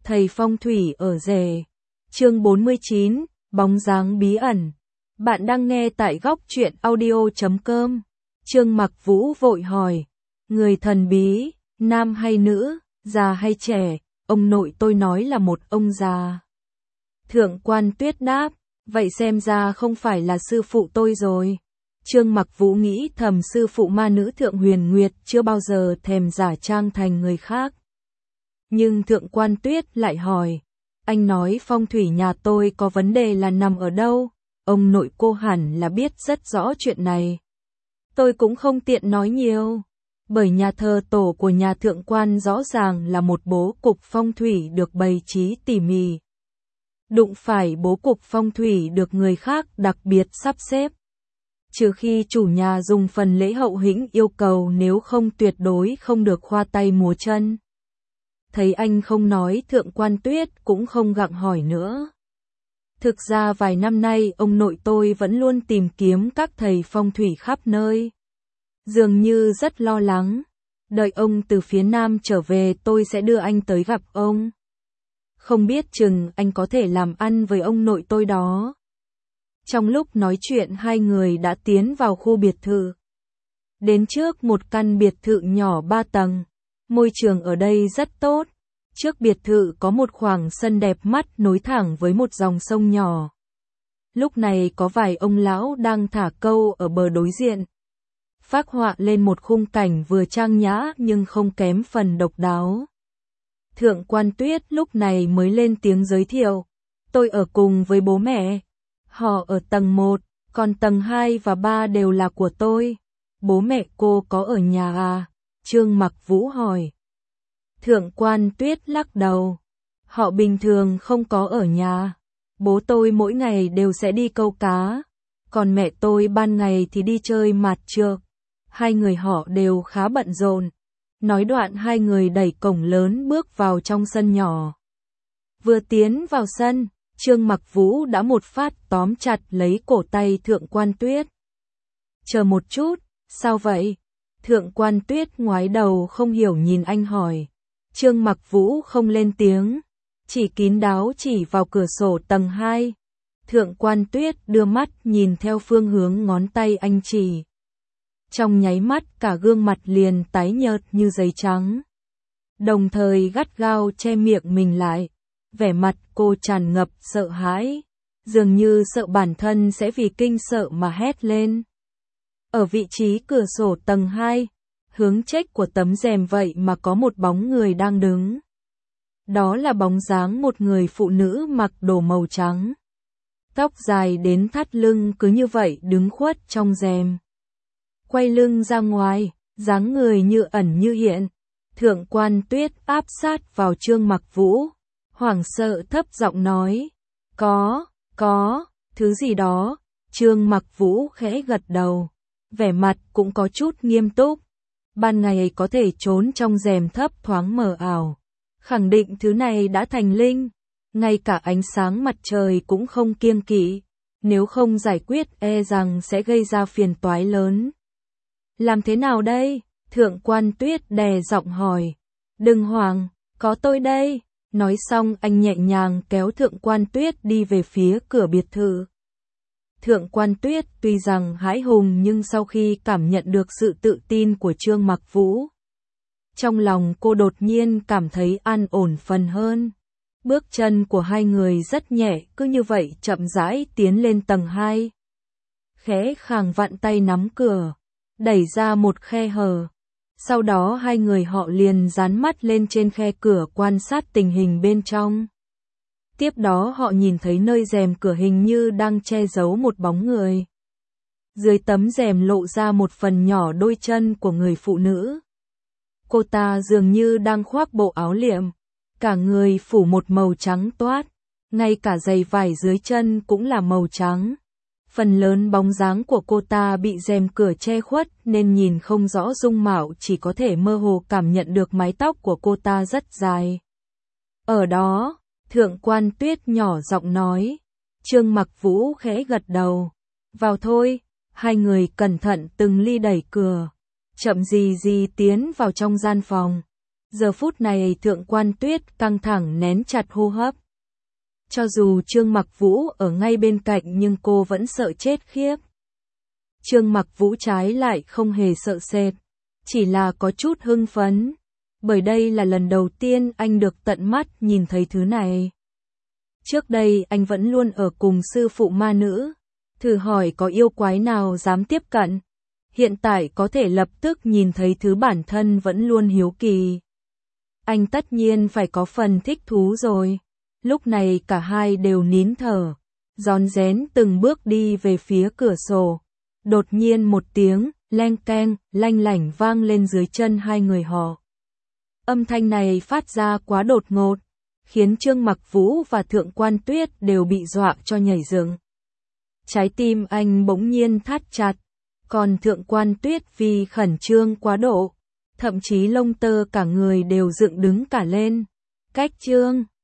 Thầy phong thủy ở rể. Chương 49, bóng dáng bí ẩn. Bạn đang nghe tại góc truyện audio.com. Trương Mặc Vũ vội hỏi, người thần bí, nam hay nữ, già hay trẻ? Ông nội tôi nói là một ông già. Thượng quan Tuyết đáp, vậy xem ra không phải là sư phụ tôi rồi. Trương Mặc Vũ nghĩ thầm, sư phụ ma nữ Thượng Huyền Nguyệt chưa bao giờ thèm giả trang thành người khác. Nhưng Thượng quan Tuyết lại hỏi, anh nói phong thủy nhà tôi có vấn đề là nằm ở đâu? Ông nội cô hẳn là biết rất rõ chuyện này. Tôi cũng không tiện nói nhiều, bởi nhà thờ tổ của nhà thượng quan rõ ràng là một bố cục phong thủy được bày trí tỉ mỉ. Đụng phải bố cục phong thủy được người khác đặc biệt sắp xếp. Trừ khi chủ nhà dùng phần lễ hậu hĩnh yêu cầu, nếu không tuyệt đối không được khoa tay múa chân. Thấy anh không nói, Thượng quan Tuyết cũng không gặng hỏi nữa. Thực ra vài năm nay ông nội tôi vẫn luôn tìm kiếm các thầy phong thủy khắp nơi. Dường như rất lo lắng. Đợi ông từ phía Nam trở về tôi sẽ đưa anh tới gặp ông. Không biết chừng anh có thể làm ăn với ông nội tôi đó. Trong lúc nói chuyện hai người đã tiến vào khu biệt thự. Đến trước một căn biệt thự nhỏ 3 tầng. Môi trường ở đây rất tốt. Trước biệt thự có một khoảng sân đẹp mắt nối thẳng với một dòng sông nhỏ. Lúc này có vài ông lão đang thả câu ở bờ đối diện. Phác họa lên một khung cảnh vừa trang nhã nhưng không kém phần độc đáo. Thượng quan Tuyết lúc này mới lên tiếng giới thiệu. Tôi ở cùng với bố mẹ. Họ ở tầng 1, còn tầng 2 và 3 đều là của tôi. Bố mẹ cô có ở nhà à? Trương Mặc Vũ hỏi. Thượng quan Tuyết lắc đầu. Họ bình thường không có ở nhà. Bố tôi mỗi ngày đều sẽ đi câu cá. Còn mẹ tôi ban ngày thì đi chơi mạt trược. Hai người họ đều khá bận rộn. Nói đoạn hai người đẩy cổng lớn bước vào trong sân nhỏ. Vừa tiến vào sân, Trương Mặc Vũ đã một phát tóm chặt lấy cổ tay Thượng quan Tuyết. Chờ một chút, sao vậy? Thượng quan Tuyết ngoái đầu không hiểu nhìn anh hỏi. Trương Mặc Vũ không lên tiếng, chỉ kín đáo chỉ vào cửa sổ tầng 2. Thượng quan Tuyết đưa mắt nhìn theo phương hướng ngón tay anh chỉ. Trong nháy mắt cả gương mặt liền tái nhợt như giấy trắng. Đồng thời gắt gao che miệng mình lại. Vẻ mặt cô tràn ngập sợ hãi, dường như sợ bản thân sẽ vì kinh sợ mà hét lên. Ở vị trí cửa sổ tầng 2, hướng chếch của tấm rèm vậy mà có một bóng người đang đứng. Đó là bóng dáng một người phụ nữ mặc đồ màu trắng. Tóc dài đến thắt lưng cứ như vậy đứng khuất trong rèm. Quay lưng ra ngoài, dáng người như ẩn như hiện. Thượng quan Tuyết áp sát vào Trương Mặc Vũ, hoảng sợ thấp giọng nói. Có, thứ gì đó. Trương Mặc Vũ khẽ gật đầu. Vẻ mặt cũng có chút nghiêm túc. Ban ngày có thể trốn trong rèm thấp thoáng mờ ảo. Khẳng định thứ này đã thành linh. Ngay cả ánh sáng mặt trời cũng không kiêng kỵ. Nếu không giải quyết e rằng sẽ gây ra phiền toái lớn. Làm thế nào đây? Thượng quan Tuyết đè giọng hỏi. Đừng hoảng, có tôi đây. Nói xong anh nhẹ nhàng kéo Thượng quan Tuyết đi về phía cửa biệt thự. Thượng quan Tuyết tuy rằng hãi hùng nhưng sau khi cảm nhận được sự tự tin của Trương Mặc Vũ, trong lòng cô đột nhiên cảm thấy an ổn phần hơn. Bước chân của hai người rất nhẹ, cứ như vậy chậm rãi tiến lên tầng 2. Khẽ khàng vặn tay nắm cửa, đẩy ra một khe hở. Sau đó hai người họ liền dán mắt lên trên khe cửa quan sát tình hình bên trong. Tiếp đó họ nhìn thấy nơi rèm cửa hình như đang che giấu một bóng người. Dưới tấm rèm lộ ra một phần nhỏ đôi chân của người phụ nữ. Cô ta dường như đang khoác bộ áo liệm, cả người phủ một màu trắng toát, ngay cả giày vải dưới chân cũng là màu trắng. Phần lớn bóng dáng của cô ta bị rèm cửa che khuất nên nhìn không rõ dung mạo, chỉ có thể mơ hồ cảm nhận được mái tóc của cô ta rất dài. Ở đó, Thượng quan Tuyết nhỏ giọng nói. Trương Mặc Vũ khẽ gật đầu. Vào thôi. Hai người cẩn thận từng ly đẩy cửa, chậm gì gì tiến vào trong gian phòng. Giờ phút này Thượng Quan Tuyết căng thẳng nén chặt hô hấp. Cho dù Trương Mặc Vũ ở ngay bên cạnh nhưng cô vẫn sợ chết khiếp. Trương Mặc Vũ trái lại không hề sợ sệt, chỉ là có chút hưng phấn, bởi đây là lần đầu tiên anh được tận mắt nhìn thấy thứ này. Trước đây anh vẫn luôn ở cùng sư phụ ma nữ, thử hỏi có yêu quái nào dám tiếp cận. Hiện tại có thể lập tức nhìn thấy thứ bản thân vẫn luôn hiếu kỳ. Anh tất nhiên phải có phần thích thú rồi. Lúc này cả hai đều nín thở, rón rén từng bước đi về phía cửa sổ. Đột nhiên một tiếng, leng keng, lanh lảnh vang lên dưới chân hai người họ. Âm thanh này phát ra quá đột ngột, khiến Trương Mặc Vũ và Thượng Quan Tuyết đều bị dọa cho nhảy dựng. Trái tim anh bỗng nhiên thắt chặt, còn Thượng Quan Tuyết vì khẩn trương quá độ, thậm chí lông tơ cả người đều dựng đứng cả lên. Cách Trương